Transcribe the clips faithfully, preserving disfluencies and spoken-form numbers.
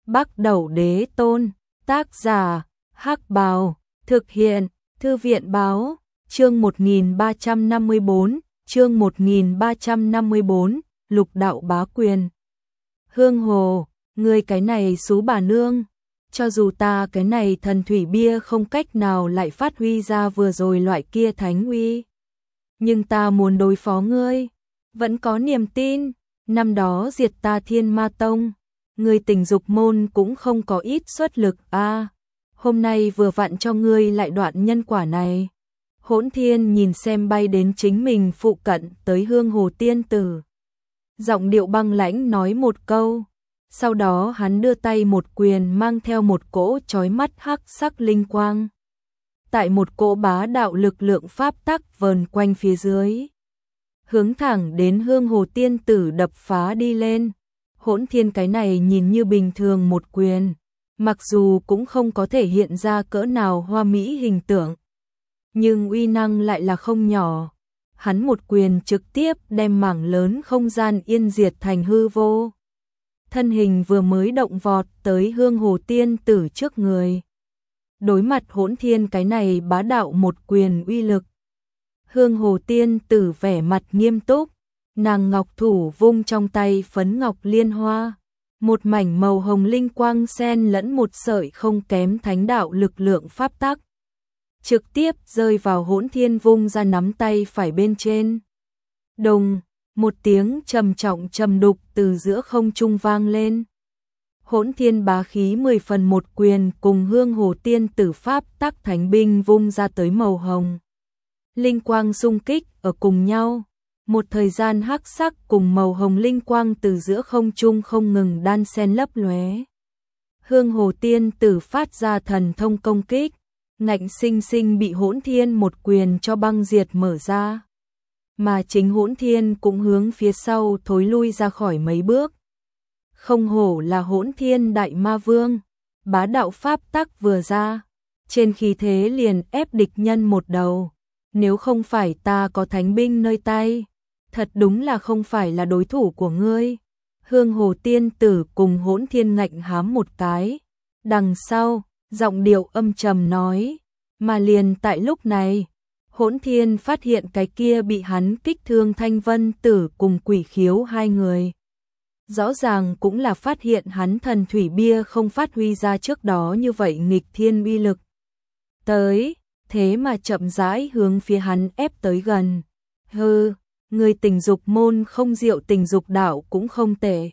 Bắc Đẩu Đế Tôn, tác giả, Hắc Bào, thực hiện, Thư viện Báo, chương một nghìn ba trăm năm mươi bốn, chương một nghìn ba trăm năm mươi bốn, Lục Đạo Bá Quyền. Hương Hồ, ngươi cái này xú bà nương, cho dù ta cái này thần thủy bia không cách nào lại phát huy ra vừa rồi loại kia thánh uy, nhưng ta muốn đối phó ngươi, vẫn có niềm tin, năm đó diệt ta Thiên Ma Tông, ngươi Tình Dục môn cũng không có ít xuất lực a, à, hôm nay vừa vặn cho ngươi lại đoạn nhân quả này. Hỗn Thiên nhìn xem bay đến chính mình phụ cận tới Hương Hồ tiên tử, giọng điệu băng lãnh nói một câu, sau đó hắn đưa tay một quyền mang theo một cỗ chói mắt hắc sắc linh quang, tại một cỗ bá đạo lực lượng pháp tắc vờn quanh phía dưới, hướng thẳng đến Hương Hồ tiên tử đập phá đi lên. Hỗn Thiên cái này nhìn như bình thường một quyền, mặc dù cũng không có thể hiện ra cỡ nào hoa mỹ hình tượng, nhưng uy năng lại là không nhỏ. Hắn một quyền trực tiếp đem mảng lớn không gian yên diệt thành hư vô. Thân hình vừa mới động vọt tới Hương Hồ tiên tử trước người. Đối mặt Hỗn Thiên cái này bá đạo một quyền uy lực, Hương Hồ tiên tử vẻ mặt nghiêm túc, nàng ngọc thủ vung trong tay phấn ngọc liên hoa, một mảnh màu hồng linh quang xen lẫn một sợi không kém thánh đạo lực lượng pháp tắc, trực tiếp rơi vào Hỗn Thiên vung ra nắm tay phải bên trên. Đùng, một tiếng trầm trọng trầm đục từ giữa không trung vang lên. Hỗn Thiên bá khí mười phần một quyền cùng Hương Hồ tiên tử pháp tắc thánh binh vung ra tới màu hồng linh quang xung kích ở cùng nhau. Một thời gian hắc sắc cùng màu hồng linh quang từ giữa không trung không ngừng đan xen lấp lóe. Hương Hồ tiên tử phát ra thần thông công kích, ngạnh sinh sinh bị Hỗn Thiên một quyền cho băng diệt mở ra. Mà chính Hỗn Thiên cũng hướng phía sau thối lui ra khỏi mấy bước. Không hổ là Hỗn Thiên Đại Ma Vương, bá đạo pháp tắc vừa ra, trên khí thế liền ép địch nhân một đầu. Nếu không phải ta có thánh binh nơi tay, thật đúng là không phải là đối thủ của ngươi. Hương Hồ tiên tử cùng Hỗn Thiên ngạnh hám một cái, đằng sau, giọng điệu âm trầm nói, mà liền tại lúc này, Hỗn Thiên phát hiện cái kia bị hắn kích thương Thanh Vân Tử cùng Quỷ Khiếu hai người. Rõ ràng cũng là phát hiện hắn thần thủy bia không phát huy ra trước đó như vậy nghịch thiên uy lực. Tới, thế mà chậm rãi hướng phía hắn ép tới gần. Hừ, ngươi Tình Dục môn không diệu Tình Dục đạo cũng không tệ.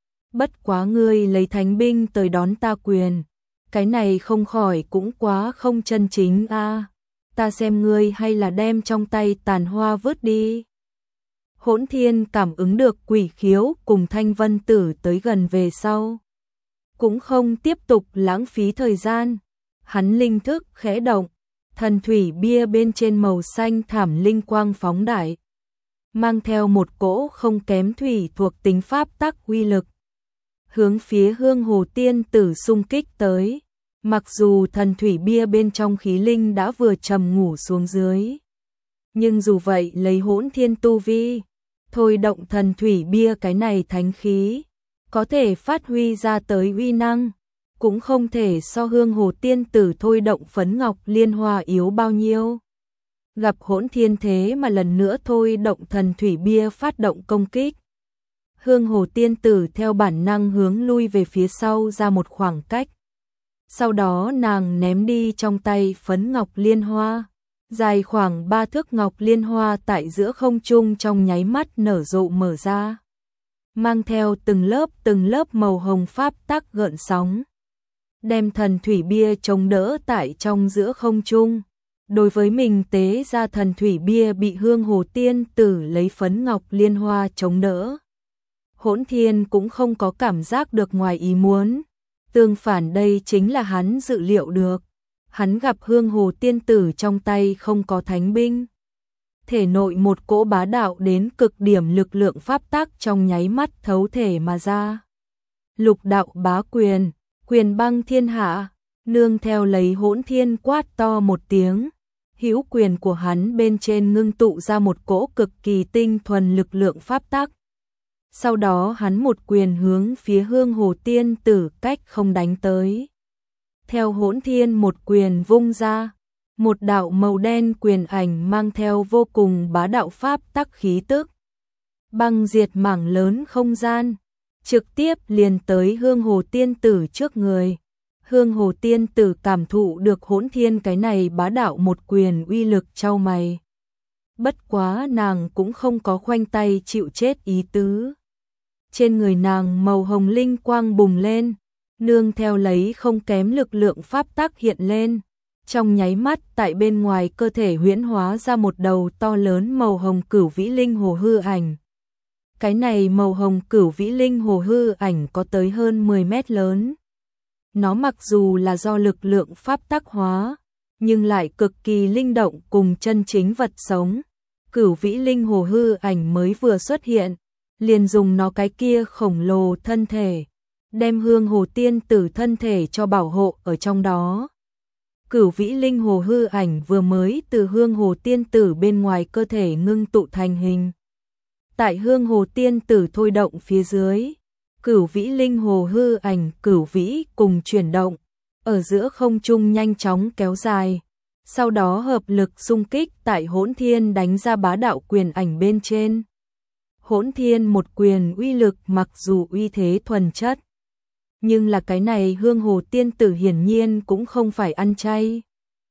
Bất quá ngươi lấy thánh binh tới đón ta quyền, cái này không khỏi cũng quá không chân chính a. À, ta xem ngươi hay là đem trong tay tàn hoa vứt đi. Hỗn Thiên cảm ứng được Quỷ Khiếu cùng Thanh Vân Tử tới gần về sau, cũng không tiếp tục lãng phí thời gian, hắn linh thức khẽ động, thần thủy bia bên trên màu xanh thảm linh quang phóng đại, mang theo một cỗ không kém thủy thuộc tính pháp tắc uy lực, hướng phía Hương Hồ tiên tử xung kích tới. Mặc dù thần thủy bia bên trong khí linh đã vừa trầm ngủ xuống dưới, nhưng dù vậy lấy Hỗn Thiên tu vi, thôi động thần thủy bia cái này thánh khí, có thể phát huy ra tới uy năng, cũng không thể so Hương Hồ tiên tử thôi động phấn ngọc liên hoa yếu bao nhiêu. Gặp Hỗn Thiên thế mà lần nữa thôi động thần thủy bia phát động công kích, Hương Hồ tiên tử theo bản năng hướng lui về phía sau ra một khoảng cách. Sau đó nàng ném đi trong tay phấn ngọc liên hoa, dài khoảng ba thước ngọc liên hoa tại giữa không trung trong nháy mắt nở rộ mở ra, mang theo từng lớp từng lớp màu hồng pháp tắc gợn sóng, đem thần thủy bia chống đỡ tại trong giữa không trung. Đối với mình tế ra thần thủy bia bị Hương Hồ tiên tử lấy phấn ngọc liên hoa chống đỡ, Hỗn Thiên cũng không có cảm giác được ngoài ý muốn. Tương phản đây chính là hắn dự liệu được. Hắn gặp Hương Hồ tiên tử trong tay không có thánh binh, thể nội một cỗ bá đạo đến cực điểm lực lượng pháp tắc trong nháy mắt thấu thể mà ra. Lục đạo bá quyền, quyền băng thiên hạ, nương theo lấy Hỗn Thiên quát to một tiếng, hữu quyền của hắn bên trên ngưng tụ ra một cỗ cực kỳ tinh thuần lực lượng pháp tắc, Sau đó hắn một quyền hướng phía Hương Hồ Tiên Tử cách không đánh tới. Theo Hỗn Thiên một quyền vung ra, một đạo màu đen quyền ảnh mang theo vô cùng bá đạo pháp tắc khí tức, băng diệt mảng lớn không gian, trực tiếp liền tới Hương Hồ Tiên Tử trước người. Hương Hồ Tiên Tử cảm thụ được Hỗn Thiên cái này bá đạo một quyền uy lực chau mày. Bất quá nàng cũng không có khoanh tay chịu chết ý tứ. Trên người nàng màu hồng linh quang bùng lên, nương theo lấy không kém lực lượng pháp tắc hiện lên. Trong nháy mắt tại bên ngoài cơ thể huyễn hóa ra một đầu to lớn màu hồng cửu vĩ linh hồ hư ảnh. Cái này màu hồng cửu vĩ linh hồ hư ảnh có tới hơn mười mét lớn. Nó mặc dù là do lực lượng pháp tắc hóa, nhưng lại cực kỳ linh động cùng chân chính vật sống. Cửu vĩ linh hồ hư ảnh mới vừa xuất hiện, liền dùng nó cái kia khổng lồ thân thể, đem Hương Hồ Tiên Tử thân thể cho bảo hộ ở trong đó. Cửu vĩ linh hồ hư ảnh vừa mới từ Hương Hồ Tiên Tử bên ngoài cơ thể ngưng tụ thành hình. Tại Hương Hồ Tiên Tử thôi động phía dưới, cửu vĩ linh hồ hư ảnh cửu vĩ cùng chuyển động, ở giữa không trung nhanh chóng kéo dài, sau đó hợp lực xung kích tại Hỗn Thiên đánh ra bá đạo quyền ảnh bên trên. Hỗn Thiên một quyền uy lực mặc dù uy thế thuần chất, nhưng là cái này Hương Hồ Tiên Tử hiển nhiên cũng không phải ăn chay.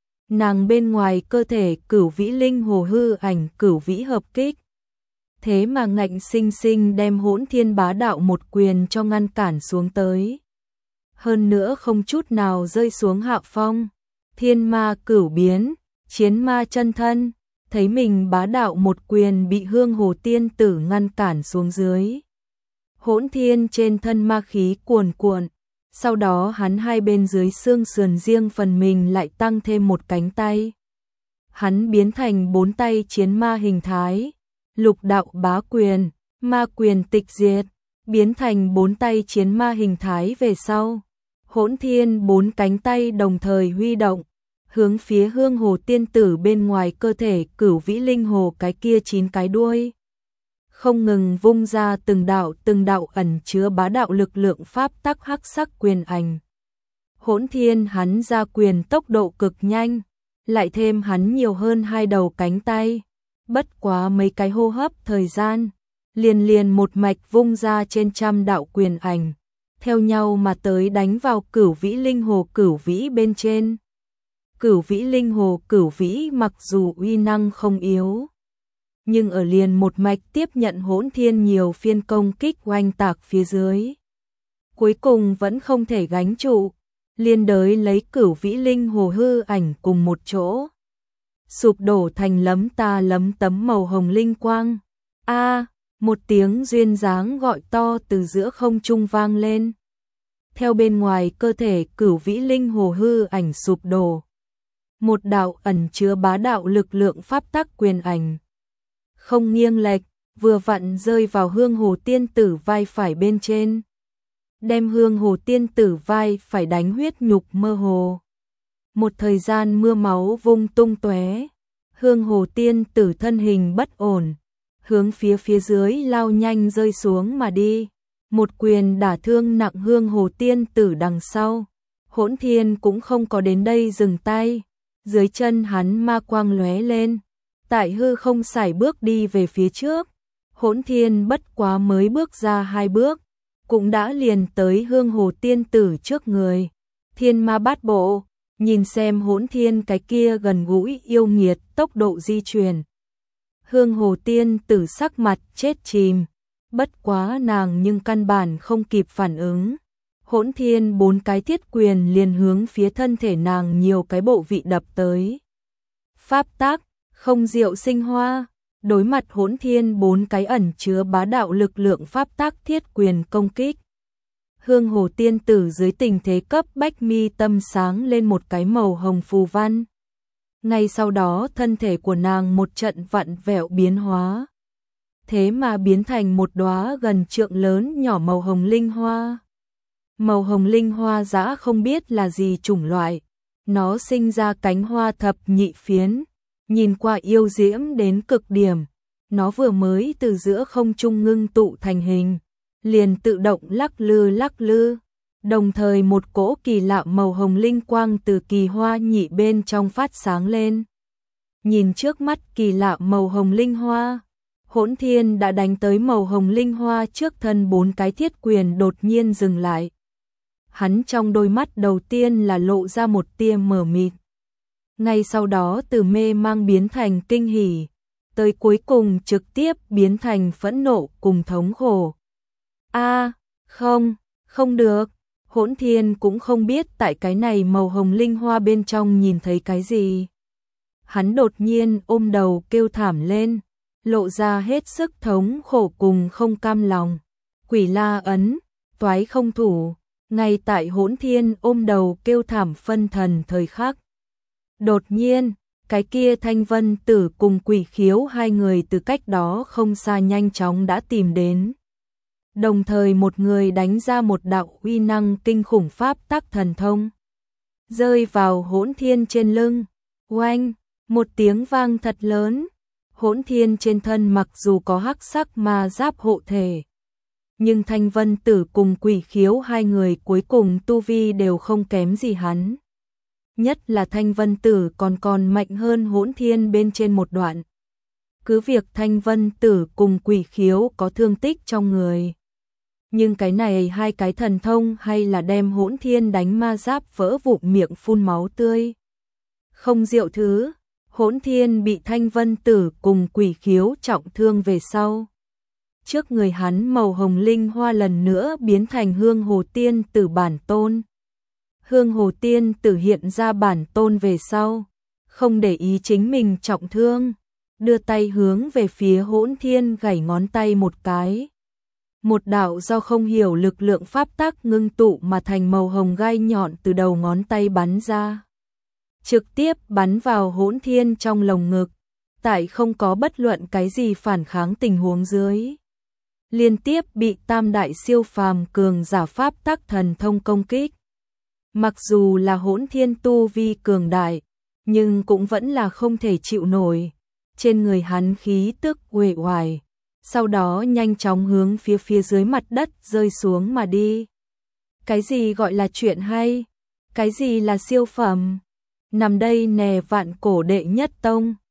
Nàng bên ngoài cơ thể cửu vĩ linh hồ hư ảnh cửu vĩ hợp kích, thế mà ngạnh sinh sinh đem Hỗn Thiên bá đạo một quyền cho ngăn cản xuống tới. Hơn nữa không chút nào rơi xuống hạ phong. Thiên ma cửu biến, chiến ma chân thân, thấy mình bá đạo một quyền bị Hương Hồ Tiên Tử ngăn cản xuống dưới. Hỗn Thiên trên thân ma khí cuồn cuộn, sau đó hắn hai bên dưới xương sườn riêng phần mình lại tăng thêm một cánh tay. Hắn biến thành bốn tay chiến ma hình thái, lục đạo bá quyền, ma quyền tịch diệt, biến thành bốn tay chiến ma hình thái về sau. Hỗn Thiên bốn cánh tay đồng thời huy động, hướng phía Hương Hồ Tiên Tử bên ngoài cơ thể cửu vĩ linh hồ cái kia chín cái đuôi. Không ngừng vung ra từng đạo từng đạo ẩn chứa bá đạo lực lượng pháp tắc hắc sắc quyền ảnh. Hỗn Thiên hắn ra quyền tốc độ cực nhanh, lại thêm hắn nhiều hơn hai đầu cánh tay. Bất quá mấy cái hô hấp thời gian, liền liền một mạch vung ra trên trăm đạo quyền ảnh, theo nhau mà tới đánh vào cửu vĩ linh hồ cửu vĩ bên trên. Cửu vĩ linh hồ cửu vĩ mặc dù uy năng không yếu, nhưng ở liền một mạch tiếp nhận Hỗn Thiên nhiều phiên công kích oanh tạc phía dưới, cuối cùng vẫn không thể gánh trụ, liên đới lấy cửu vĩ linh hồ hư ảnh cùng một chỗ, sụp đổ thành lấm ta lấm tấm màu hồng linh quang. A, một tiếng duyên dáng gọi to từ giữa không trung vang lên. Theo bên ngoài cơ thể cửu vĩ linh hồ hư ảnh sụp đổ, một đạo ẩn chứa bá đạo lực lượng pháp tắc quyền ảnh, không nghiêng lệch, vừa vặn rơi vào Hương Hồ Tiên Tử vai phải bên trên, đem Hương Hồ Tiên Tử vai phải đánh huyết nhục mơ hồ. Một thời gian mưa máu vung tung tóe, Hương Hồ Tiên Tử thân hình bất ổn, hướng phía phía dưới lao nhanh rơi xuống mà đi. Một quyền đả thương nặng Hương Hồ Tiên Tử đằng sau. Hỗn Thiên cũng không có đến đây dừng tay, dưới chân hắn ma quang lóe lên, tại hư không sải bước đi về phía trước. Hỗn Thiên bất quá mới bước ra hai bước, cũng đã liền tới Hương Hồ Tiên Tử trước người. Thiên ma bát bộ, nhìn xem Hỗn Thiên cái kia gần gũi yêu nghiệt tốc độ di chuyển. Hương Hồ Tiên Tử sắc mặt chết chìm, bất quá nàng nhưng căn bản không kịp phản ứng. Hỗn Thiên bốn cái thiết quyền liền hướng phía thân thể nàng nhiều cái bộ vị đập tới. Pháp tác, không diệu sinh hoa, đối mặt Hỗn Thiên bốn cái ẩn chứa bá đạo lực lượng pháp tác thiết quyền công kích. Hương Hồ Tiên Tử dưới tình thế cấp bách mi tâm sáng lên một cái màu hồng phù văn. Ngay sau đó thân thể của nàng một trận vặn vẹo biến hóa, thế mà biến thành một đóa gần trượng lớn nhỏ màu hồng linh hoa. Màu hồng linh hoa dã không biết là gì chủng loại, nó sinh ra cánh hoa thập nhị phiến, nhìn qua yêu diễm đến cực điểm, nó vừa mới từ giữa không trung ngưng tụ thành hình, liền tự động lắc lư lắc lư, đồng thời một cỗ kỳ lạ màu hồng linh quang từ kỳ hoa nhị bên trong phát sáng lên. Nhìn trước mắt kỳ lạ màu hồng linh hoa, Hỗn Thiên đã đánh tới màu hồng linh hoa trước thân bốn cái thiết quyền đột nhiên dừng lại. Hắn trong đôi mắt đầu tiên là lộ ra một tia mờ mịt. Ngay sau đó từ mê mang biến thành kinh hỉ, tới cuối cùng trực tiếp biến thành phẫn nộ cùng thống khổ. A, không, không được. Hỗn Thiên cũng không biết tại cái này màu hồng linh hoa bên trong nhìn thấy cái gì. Hắn đột nhiên ôm đầu kêu thảm lên, lộ ra hết sức thống khổ cùng không cam lòng. Quỷ La ấn, toái không thủ, ngay tại Hỗn Thiên ôm đầu kêu thảm phân thần thời khắc. Đột nhiên, cái kia Thanh Vân Tử cùng Quỷ Khiếu hai người từ cách đó không xa nhanh chóng đã tìm đến. Đồng thời một người đánh ra một đạo uy năng kinh khủng pháp tắc thần thông, rơi vào Hỗn Thiên trên lưng. Oanh, một tiếng vang thật lớn. Hỗn Thiên trên thân mặc dù có hắc sắc ma giáp hộ thể, nhưng Thanh Vân Tử cùng Quỷ Khiếu hai người cuối cùng tu vi đều không kém gì hắn. Nhất là Thanh Vân Tử còn còn mạnh hơn Hỗn Thiên bên trên một đoạn. Cứ việc Thanh Vân Tử cùng Quỷ Khiếu có thương tích trong người, nhưng cái này hai cái thần thông hay là đem Hỗn Thiên đánh ma giáp vỡ vụn miệng phun máu tươi. Không diệu thứ, Hỗn Thiên bị Thanh Vân Tử cùng Quỷ Khiếu trọng thương về sau. Trước người hắn màu hồng linh hoa lần nữa biến thành Hương Hồ Tiên Tử bản tôn. Hương Hồ Tiên Tử hiện ra bản tôn về sau, không để ý chính mình trọng thương, đưa tay hướng về phía Hỗn Thiên gảy ngón tay một cái. Một đạo do không hiểu lực lượng pháp tắc ngưng tụ mà thành màu hồng gai nhọn từ đầu ngón tay bắn ra, trực tiếp bắn vào Hỗn Thiên trong lồng ngực, tại không có bất luận cái gì phản kháng tình huống dưới, liên tiếp bị tam đại siêu phàm cường giả pháp tắc thần thông công kích. Mặc dù là Hỗn Thiên tu vi cường đại, nhưng cũng vẫn là không thể chịu nổi. Trên người hắn khí tức uể oải, sau đó nhanh chóng hướng phía phía dưới mặt đất rơi xuống mà đi. Cái gì gọi là chuyện hay? Cái gì là siêu phẩm? Nằm đây nè vạn cổ đệ nhất tông.